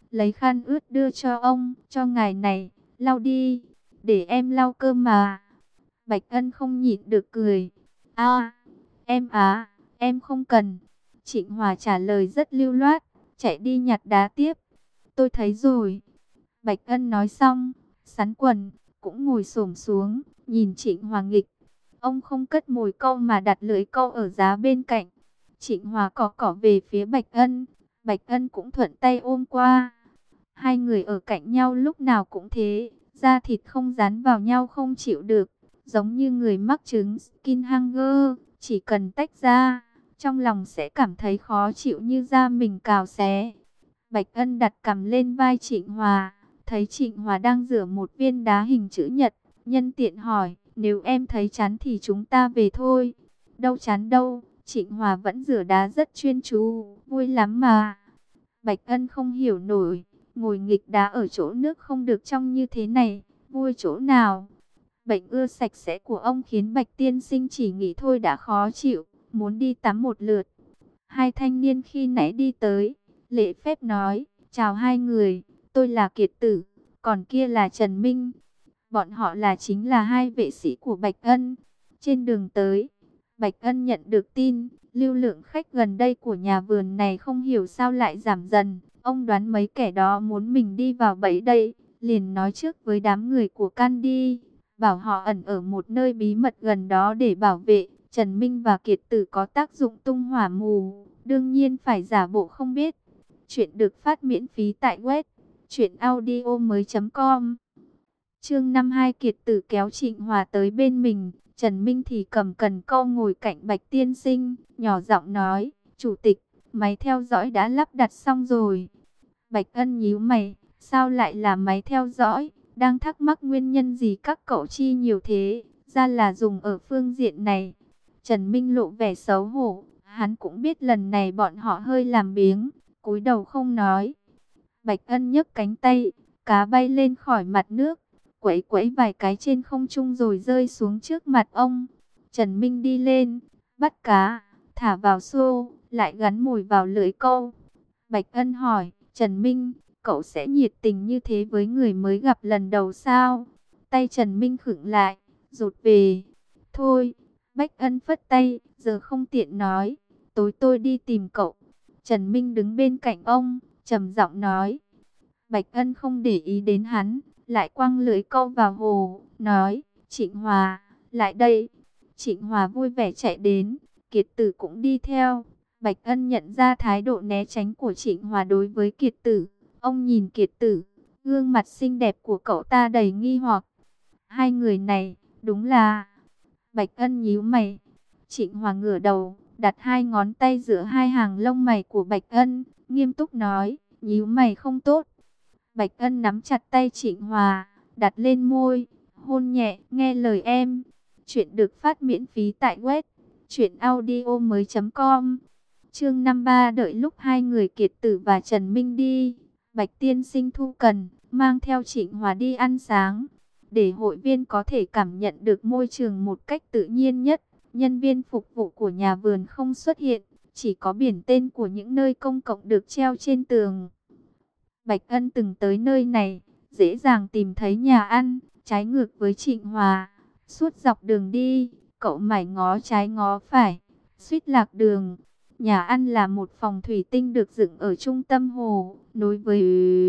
Speaker 1: lấy khăn ướt đưa cho ông, cho ngài này, lau đi, để em lau cơ mà. Bạch Ân không nhịn được cười. À, em á, em không cần. Trịnh Hòa trả lời rất lưu loát, chạy đi nhặt đá tiếp. Tôi thấy rồi. Bạch Ân nói xong, sắn quần, cũng ngồi xổm xuống, nhìn Trịnh Hòa nghịch. Ông không cất mồi câu mà đặt lưỡi câu ở giá bên cạnh. Trịnh Hòa cỏ cỏ về phía Bạch Ân, Bạch Ân cũng thuận tay ôm qua. Hai người ở cạnh nhau lúc nào cũng thế, da thịt không dán vào nhau không chịu được, giống như người mắc chứng skin hanger, chỉ cần tách ra, trong lòng sẽ cảm thấy khó chịu như da mình cào xé. Bạch Ân đặt cằm lên vai Trịnh Hòa, thấy Trịnh Hòa đang rửa một viên đá hình chữ nhật, nhân tiện hỏi, nếu em thấy chán thì chúng ta về thôi. Đâu chán đâu, Trịnh Hòa vẫn rửa đá rất chuyên chú, vui lắm mà. Bạch Ân không hiểu nổi, ngồi nghịch đá ở chỗ nước không được trong như thế này, vui chỗ nào? Bệnh ưa sạch sẽ của ông khiến Bạch tiên sinh chỉ nghĩ thôi đã khó chịu, muốn đi tắm một lượt. Hai thanh niên khi nãy đi tới, lễ phép nói, chào hai người, tôi là Kiệt Tử, còn kia là Trần Minh. Bọn họ là chính là hai vệ sĩ của Bạch Ân. Trên đường tới, Bạch Ân nhận được tin, lưu lượng khách gần đây của nhà vườn này không hiểu sao lại giảm dần. Ông đoán mấy kẻ đó muốn mình đi vào bẫy đây, liền nói trước với đám người của Candy, bảo họ ẩn ở một nơi bí mật gần đó để bảo vệ. Trần Minh và Kiệt Tử có tác dụng tung hỏa mù, đương nhiên phải giả bộ không biết. Chuyện được phát miễn phí tại web truyện audio mới chấm com. Chương năm hai Kiệt Tử kéo Trịnh Hòa tới bên mình, Trần Minh thì cầm cần câu ngồi cạnh Bạch tiên sinh, nhỏ giọng nói, chủ tịch, máy theo dõi đã lắp đặt xong rồi. Bạch Ân nhíu mày, sao lại là máy theo dõi, đang thắc mắc nguyên nhân gì các cậu chi nhiều thế, ra là dùng ở phương diện này. Trần Minh lộ vẻ xấu hổ, hắn cũng biết lần này bọn họ hơi làm biếng, cúi đầu không nói. Bạch Ân nhấc cánh tay, cá bay lên khỏi mặt nước, quẫy quẫy vài cái trên không trung rồi rơi xuống trước mặt ông. Trần Minh đi lên, bắt cá, thả vào xô, lại gắn mồi vào lưỡi câu. Bạch Ân hỏi, Trần Minh, cậu sẽ nhiệt tình như thế với người mới gặp lần đầu sao? Tay Trần Minh khựng lại, rụt về. Thôi, Bạch Ân phất tay, giờ không tiện nói, tối tôi đi tìm cậu. Trần Minh đứng bên cạnh ông, trầm giọng nói. Bạch Ân không để ý đến hắn, lại quăng lưới câu vào hồ, nói, Trịnh Hòa, lại đây. Trịnh Hòa vui vẻ chạy đến, Kiệt Tử cũng đi theo. Bạch Ân nhận ra thái độ né tránh của Trịnh Hòa đối với Kiệt Tử. Ông nhìn Kiệt Tử, gương mặt xinh đẹp của cậu ta đầy nghi hoặc. Hai người này, đúng là... Bạch Ân nhíu mày. Trịnh Hòa ngửa đầu, đặt hai ngón tay giữa hai hàng lông mày của Bạch Ân, nghiêm túc nói, nhíu mày không tốt. Bạch Ân nắm chặt tay Trịnh Hòa, đặt lên môi, hôn nhẹ, nghe lời em. Chuyện được phát miễn phí tại web truyện audio mới chấm com. Chương năm ba đợi lúc hai người Kiệt Tử và Trần Minh đi, Bạch tiên sinh thu cần, mang theo Trịnh Hòa đi ăn sáng. Để hội viên có thể cảm nhận được môi trường một cách tự nhiên nhất, nhân viên phục vụ của nhà vườn không xuất hiện, chỉ có biển tên của những nơi công cộng được treo trên tường. Bạch Ân từng tới nơi này, dễ dàng tìm thấy nhà ăn, trái ngược với Trịnh Hòa. Suốt dọc đường đi, cậu mải ngó trái ngó phải, suýt lạc đường. Nhà ăn là một phòng thủy tinh được dựng ở trung tâm hồ, nối với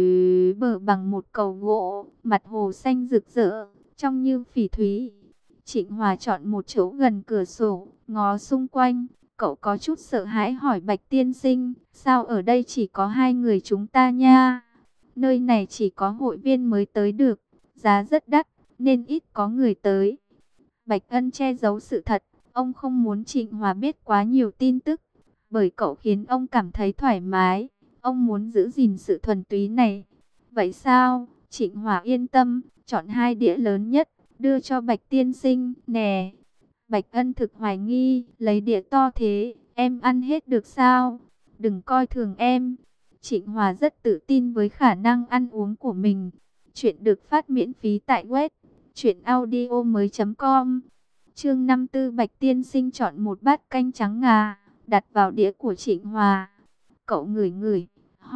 Speaker 1: bờ bằng một cầu gỗ, mặt hồ xanh rực rỡ, trông như phỉ thúy. Trịnh Hòa chọn một chỗ gần cửa sổ, ngó xung quanh. Cậu có chút sợ hãi hỏi Bạch tiên sinh, sao ở đây chỉ có hai người chúng ta nha? Nơi này chỉ có hội viên mới tới được, giá rất đắt, nên ít có người tới. Bạch Ân che giấu sự thật, ông không muốn Trịnh Hòa biết quá nhiều tin tức, bởi cậu khiến ông cảm thấy thoải mái, ông muốn giữ gìn sự thuần túy này. Vậy sao? Trịnh Hòa yên tâm, chọn hai đĩa lớn nhất, đưa cho Bạch tiên sinh, nè. Bạch Ân thực hoài nghi, lấy đĩa to thế, em ăn hết được sao? Đừng coi thường em. Trịnh Hòa rất tự tin với khả năng ăn uống của mình. Chuyện được phát miễn phí tại web truyện audio mới chấm com. Chương năm tư Bạch tiên sinh chọn một bát canh trắng ngà, đặt vào đĩa của Trịnh Hòa. Cậu ngửi ngửi, hỏi,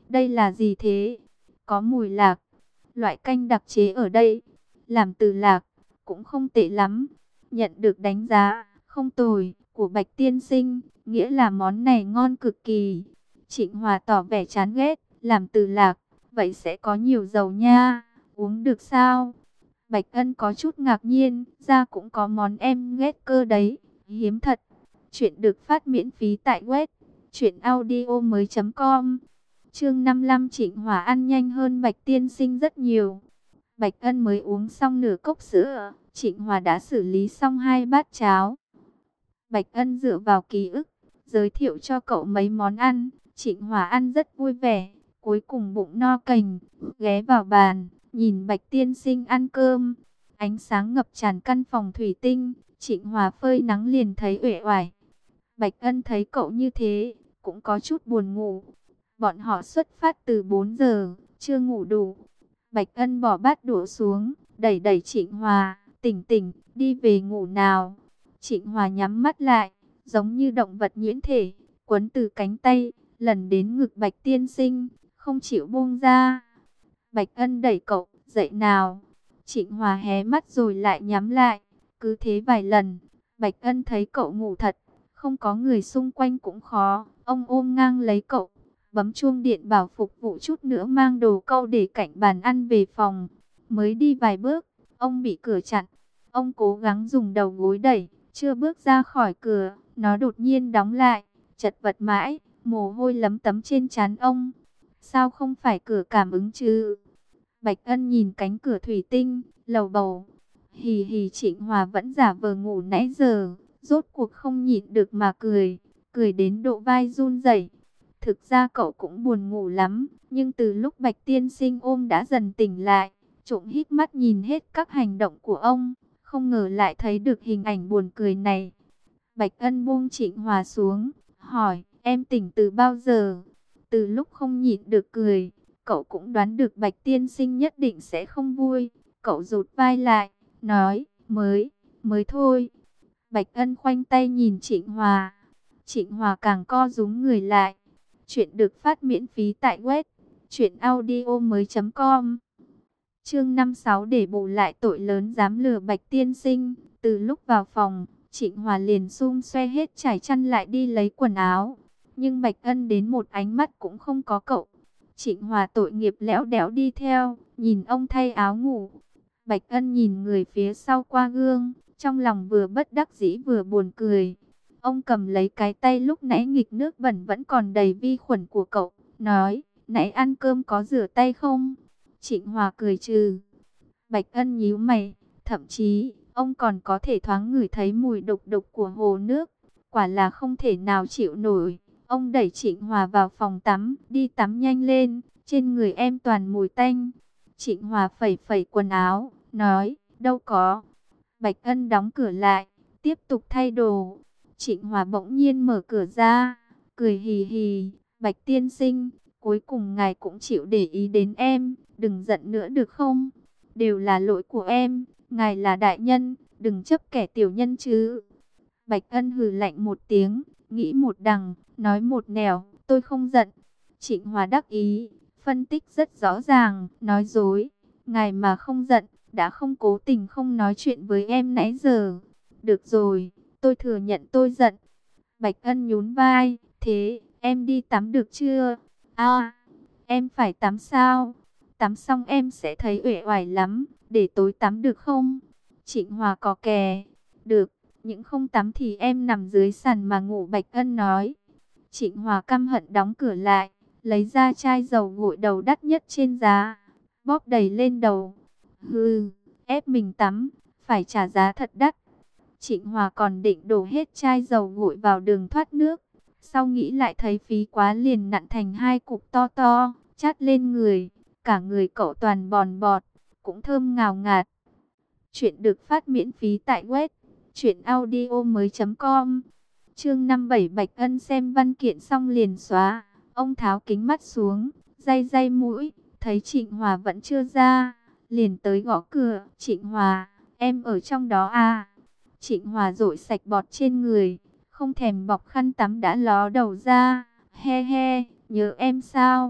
Speaker 1: đây là gì thế? Có mùi lạc, loại canh đặc chế ở đây, làm từ lạc, cũng không tệ lắm. Nhận được đánh giá, không tồi, của Bạch tiên sinh, nghĩa là món này ngon cực kỳ. Trịnh Hòa tỏ vẻ chán ghét, làm từ lạc, vậy sẽ có nhiều dầu nha, uống được sao? Bạch Ân có chút ngạc nhiên, ra cũng có món em ghét cơ đấy, hiếm thật. Chuyện được phát miễn phí tại web truyện audio mới chấm com. Chương năm mươi lăm. Trịnh Hòa ăn nhanh hơn Bạch tiên sinh rất nhiều. Bạch Ân mới uống xong nửa cốc sữa, Trịnh Hòa đã xử lý xong hai bát cháo. Bạch Ân dựa vào ký ức, giới thiệu cho cậu mấy món ăn. Trịnh Hòa ăn rất vui vẻ, cuối cùng bụng no cành, ghé vào bàn, nhìn Bạch tiên sinh ăn cơm. Ánh sáng ngập tràn căn phòng thủy tinh, Trịnh Hòa phơi nắng liền thấy uể oải. Bạch Ân thấy cậu như thế, cũng có chút buồn ngủ. Bọn họ xuất phát từ bốn giờ, chưa ngủ đủ. Bạch Ân bỏ bát đũa xuống, đẩy đẩy Trịnh Hòa, tỉnh tỉnh, đi về ngủ nào. Trịnh Hòa nhắm mắt lại, giống như động vật nhuyễn thể, quấn từ cánh tay, lần đến ngực Bạch tiên sinh, không chịu buông ra. Bạch Ân đẩy cậu, dậy nào. Trịnh Hòa hé mắt rồi lại nhắm lại, cứ thế vài lần. Bạch Ân thấy cậu ngủ thật, không có người xung quanh cũng khó. Ông ôm ngang lấy cậu, bấm chuông điện bảo phục vụ chút nữa mang đồ câu để cạnh bàn ăn về phòng. Mới đi vài bước, ông bị cửa chặn. Ông cố gắng dùng đầu gối đẩy, chưa bước ra khỏi cửa, nó đột nhiên đóng lại, chật vật mãi, mồ hôi lấm tấm trên trán ông. Sao không phải cửa cảm ứng chứ? Bạch Ân nhìn cánh cửa thủy tinh, lầu bầu. Hì hì, Trịnh Hòa vẫn giả vờ ngủ nãy giờ, rốt cuộc không nhịn được mà cười, cười đến độ vai run rẩy. Thực ra cậu cũng buồn ngủ lắm, nhưng từ lúc Bạch tiên sinh ôm đã dần tỉnh lại, trộm híp mắt nhìn hết các hành động của ông, không ngờ lại thấy được hình ảnh buồn cười này. Bạch Ân buông Trịnh Hòa xuống, hỏi, em tỉnh từ bao giờ? Từ lúc không nhịn được cười, cậu cũng đoán được Bạch tiên sinh nhất định sẽ không vui. Cậu rụt vai lại, nói, mới, mới thôi. Bạch Ân khoanh tay nhìn Trịnh Hòa. Trịnh Hòa càng co rúm người lại. Chuyện được phát miễn phí tại web truyện audio mới chấm com. Chương năm mươi sáu. Để bù lại tội lớn dám lừa Bạch tiên sinh. Từ lúc vào phòng, Trịnh Hòa liền xung xoe hết trải chăn lại đi lấy quần áo. Nhưng Bạch Ân đến một ánh mắt cũng không có cậu. Trịnh Hòa tội nghiệp lẽo đẽo đi theo, nhìn ông thay áo ngủ. Bạch Ân nhìn người phía sau qua gương, trong lòng vừa bất đắc dĩ vừa buồn cười. Ông cầm lấy cái tay lúc nãy nghịch nước bẩn vẫn còn đầy vi khuẩn của cậu, nói, nãy ăn cơm có rửa tay không? Trịnh Hòa cười trừ. Bạch Ân nhíu mày, thậm chí, ông còn có thể thoáng ngửi thấy mùi độc độc của hồ nước. Quả là không thể nào chịu nổi. Ông đẩy Trịnh Hòa vào phòng tắm, đi tắm nhanh lên, trên người em toàn mùi tanh. Trịnh Hòa phẩy phẩy quần áo, nói, đâu có. Bạch Ân đóng cửa lại, tiếp tục thay đồ. Trịnh Hòa bỗng nhiên mở cửa ra, cười hì hì, Bạch tiên sinh, cuối cùng ngài cũng chịu để ý đến em, đừng giận nữa được không? Đều là lỗi của em, ngài là đại nhân, đừng chấp kẻ tiểu nhân chứ. Bạch Ân hừ lạnh một tiếng, nghĩ một đằng, nói một nẻo, tôi không giận. Trịnh Hòa đắc ý, phân tích rất rõ ràng, nói dối, ngài mà không giận, đã không cố tình không nói chuyện với em nãy giờ. Được rồi, tôi thừa nhận tôi giận. Bạch Ân nhún vai, thế em đi tắm được chưa? À, em phải tắm sao? Tắm xong em sẽ thấy uể oải lắm, để tối tắm được không? Trịnh Hòa cò kè, được, những không tắm thì em nằm dưới sàn mà ngủ, Bạch Ân nói. Trịnh Hòa căm hận đóng cửa lại, lấy ra chai dầu gội đầu đắt nhất trên giá, bóp đầy lên đầu. Hừ, ép mình tắm, phải trả giá thật đắt. Trịnh Hòa còn định đổ hết chai dầu gội vào đường thoát nước. Sau nghĩ lại thấy phí quá liền nặn thành hai cục to to, chát lên người. Cả người cậu toàn bòn bọt, cũng thơm ngào ngạt. Chuyện được phát miễn phí tại web truyện audio mới chấm com. Chương năm mươi bảy. Bạch Ân xem văn kiện xong liền xóa. Ông tháo kính mắt xuống, day day mũi, thấy Trịnh Hòa vẫn chưa ra, liền tới gõ cửa. Trịnh Hòa, em ở trong đó à? Trịnh Hòa dội sạch bọt trên người, không thèm bọc khăn tắm đã ló đầu ra. He he, nhớ em sao?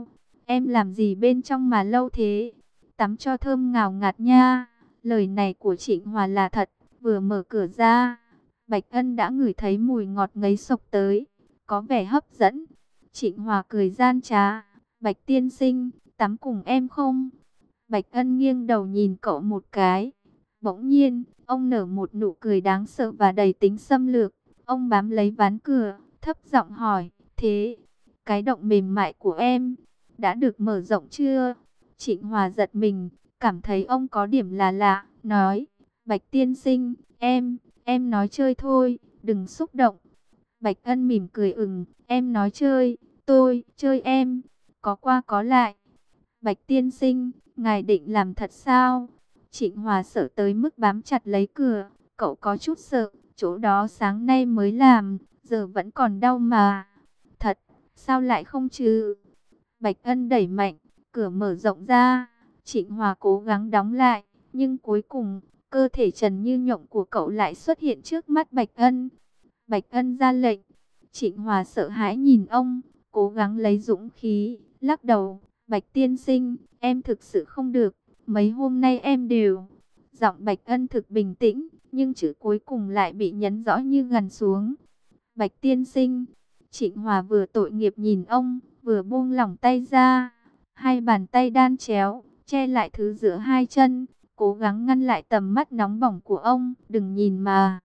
Speaker 1: em làm gì bên trong mà lâu thế? Tắm cho thơm ngào ngạt nha. Lời này của Trịnh Hòa là thật. Vừa mở cửa ra, Bạch Ân đã ngửi thấy mùi ngọt ngấy xộc tới, có vẻ hấp dẫn. Trịnh Hòa cười gian trá. Bạch tiên sinh, tắm cùng em không? Bạch Ân nghiêng đầu nhìn cậu một cái. Bỗng nhiên, ông nở một nụ cười đáng sợ và đầy tính xâm lược. Ông bám lấy ván cửa, thấp giọng hỏi, thế, cái động mềm mại của em đã được mở rộng chưa? Trịnh Hòa giật mình, cảm thấy ông có điểm là lạ, nói, Bạch tiên sinh, em, em nói chơi thôi, đừng xúc động. Bạch Ân mỉm cười ừm, em nói chơi, tôi, chơi em, có qua có lại. Bạch tiên sinh, ngài định làm thật sao? Trịnh Hòa sợ tới mức bám chặt lấy cửa, cậu có chút sợ, chỗ đó sáng nay mới làm, giờ vẫn còn đau mà. Thật, sao lại không chứ? Bạch Ân đẩy mạnh, cửa mở rộng ra, Trịnh Hòa cố gắng đóng lại, nhưng cuối cùng, cơ thể trần như nhộng của cậu lại xuất hiện trước mắt Bạch Ân. Bạch Ân ra lệnh, Trịnh Hòa sợ hãi nhìn ông, cố gắng lấy dũng khí, lắc đầu, Bạch tiên sinh, em thực sự không được, mấy hôm nay em đều. Giọng Bạch Ân thực bình tĩnh, nhưng chữ cuối cùng lại bị nhấn rõ như gằn xuống. Bạch tiên sinh, Trịnh Hòa vừa tội nghiệp nhìn ông, vừa buông lỏng tay ra. Hai bàn tay đan chéo, che lại thứ giữa hai chân, cố gắng ngăn lại tầm mắt nóng bỏng của ông, đừng nhìn mà.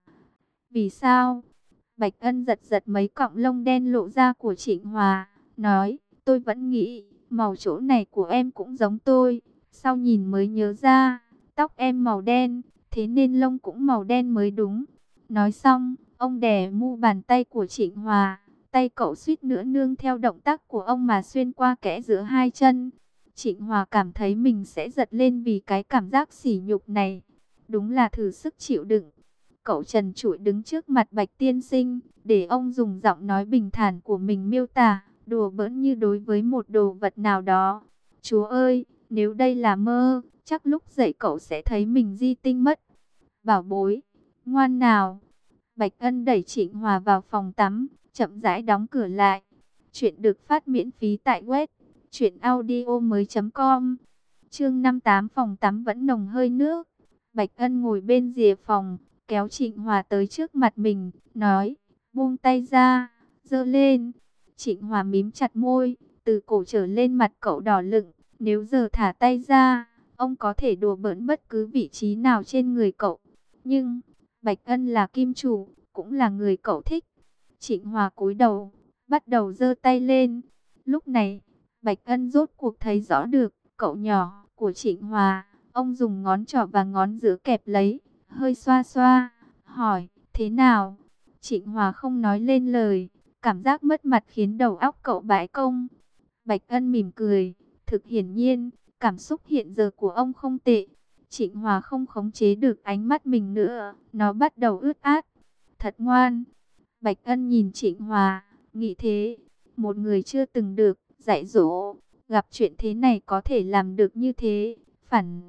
Speaker 1: Vì sao? Bạch Ân giật giật mấy cọng lông đen lộ ra của Trịnh Hòa, nói, tôi vẫn nghĩ, màu chỗ này của em cũng giống tôi, sau nhìn mới nhớ ra, tóc em màu đen, thế nên lông cũng màu đen mới đúng. Nói xong, ông đè mu bàn tay của Trịnh Hòa, tay cậu suýt nữa nương theo động tác của ông mà xuyên qua kẽ giữa hai chân. Trịnh Hòa cảm thấy mình sẽ giật lên vì cái cảm giác sỉ nhục này, đúng là thử sức chịu đựng. Cậu trần trụi đứng trước mặt Bạch tiên sinh, để ông dùng giọng nói bình thản của mình miêu tả, đùa bỡn như đối với một đồ vật nào đó. Chúa ơi, nếu đây là mơ, chắc lúc dậy cậu sẽ thấy mình di tinh mất. Bảo bối, ngoan nào. Bạch Ân đẩy Trịnh Hòa vào phòng tắm, chậm rãi đóng cửa lại. Chuyện được phát miễn phí tại web truyện audio mới chấm com. Chương năm mươi tám, phòng tắm vẫn nồng hơi nước. Bạch Ân ngồi bên rìa phòng, kéo Trịnh Hòa tới trước mặt mình, nói, buông tay ra, giơ lên. Trịnh Hòa mím chặt môi, từ cổ trở lên mặt cậu đỏ lựng, nếu giờ thả tay ra, ông có thể đùa bỡn bất cứ vị trí nào trên người cậu. Nhưng, Bạch Ân là kim chủ, cũng là người cậu thích. Trịnh Hòa cúi đầu, bắt đầu giơ tay lên. Lúc này, Bạch Ân rốt cuộc thấy rõ được, cậu nhỏ của Trịnh Hòa, ông dùng ngón trỏ và ngón giữa kẹp lấy, hơi xoa xoa, hỏi, thế nào? Trịnh Hòa không nói lên lời, cảm giác mất mặt khiến đầu óc cậu bãi công. Bạch Ân mỉm cười, thực hiển nhiên, cảm xúc hiện giờ của ông không tệ. Trịnh Hòa không khống chế được ánh mắt mình nữa, nó bắt đầu ướt át. Thật ngoan. Bạch Ân nhìn Trịnh Hòa, nghĩ thế, một người chưa từng được dạy dỗ, gặp chuyện thế này có thể làm được như thế, phản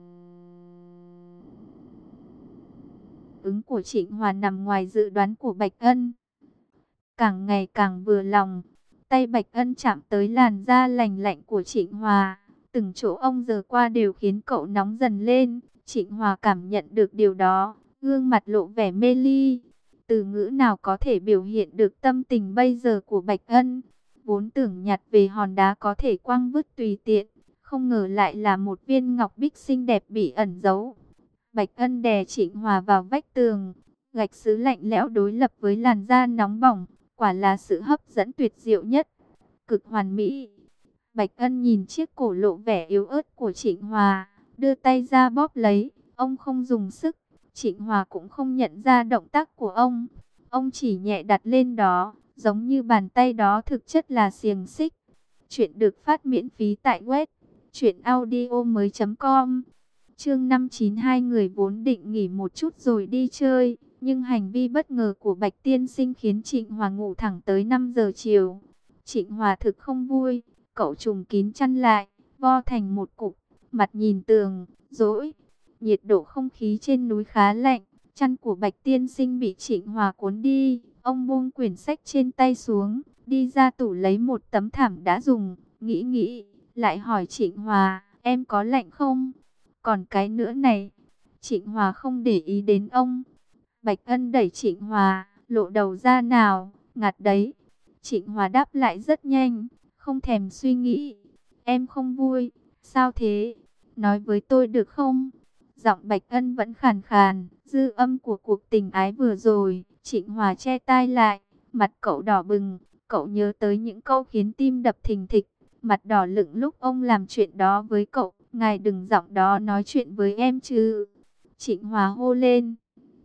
Speaker 1: ứng của Trịnh Hòa nằm ngoài dự đoán của Bạch Ân. Càng ngày càng vừa lòng, tay Bạch Ân chạm tới làn da lành lạnh của Trịnh Hòa, từng chỗ ông giờ qua đều khiến cậu nóng dần lên. Trịnh Hòa cảm nhận được điều đó, gương mặt lộ vẻ mê ly. Từ ngữ nào có thể biểu hiện được tâm tình bây giờ của Bạch Ân. Vốn tưởng nhặt về hòn đá có thể quăng vứt tùy tiện, không ngờ lại là một viên ngọc bích xinh đẹp bị ẩn giấu. Bạch Ân đè Trịnh Hòa vào vách tường, gạch sứ lạnh lẽo đối lập với làn da nóng bỏng, quả là sự hấp dẫn tuyệt diệu nhất, cực hoàn mỹ. Bạch Ân nhìn chiếc cổ lộ vẻ yếu ớt của Trịnh Hòa, đưa tay ra bóp lấy, ông không dùng sức, Trịnh Hòa cũng không nhận ra động tác của ông. Ông chỉ nhẹ đặt lên đó, giống như bàn tay đó thực chất là xiềng xích. Chuyện được phát miễn phí tại web truyện audio mới chấm com. Chương năm mươi chín, hai người vốn định nghỉ một chút rồi đi chơi, nhưng hành vi bất ngờ của Bạch tiên sinh khiến Trịnh Hòa ngủ thẳng tới năm giờ chiều. Trịnh Hòa thực không vui, cậu trùm kín chăn lại, vo thành một cục, mặt nhìn tường, dỗi. Nhiệt độ không khí trên núi khá lạnh, chăn của Bạch tiên sinh bị Trịnh Hòa cuốn đi. Ông buông quyển sách trên tay xuống, đi ra tủ lấy một tấm thảm đã dùng, nghĩ nghĩ, lại hỏi Trịnh Hòa, em có lạnh không? Còn cái nữa này, Trịnh Hòa không để ý đến ông. Bạch Ân đẩy Trịnh Hòa, lộ đầu ra nào, ngạt đấy. Trịnh Hòa đáp lại rất nhanh, không thèm suy nghĩ. Em không vui, sao thế? Nói với tôi được không? Giọng Bạch Ân vẫn khàn khàn, dư âm của cuộc tình ái vừa rồi. Trịnh Hòa che tai lại, mặt cậu đỏ bừng. Cậu nhớ tới những câu khiến tim đập thình thịch, mặt đỏ lựng lúc ông làm chuyện đó với cậu. Ngài đừng giọng đó nói chuyện với em chứ. Trịnh Hòa hô lên.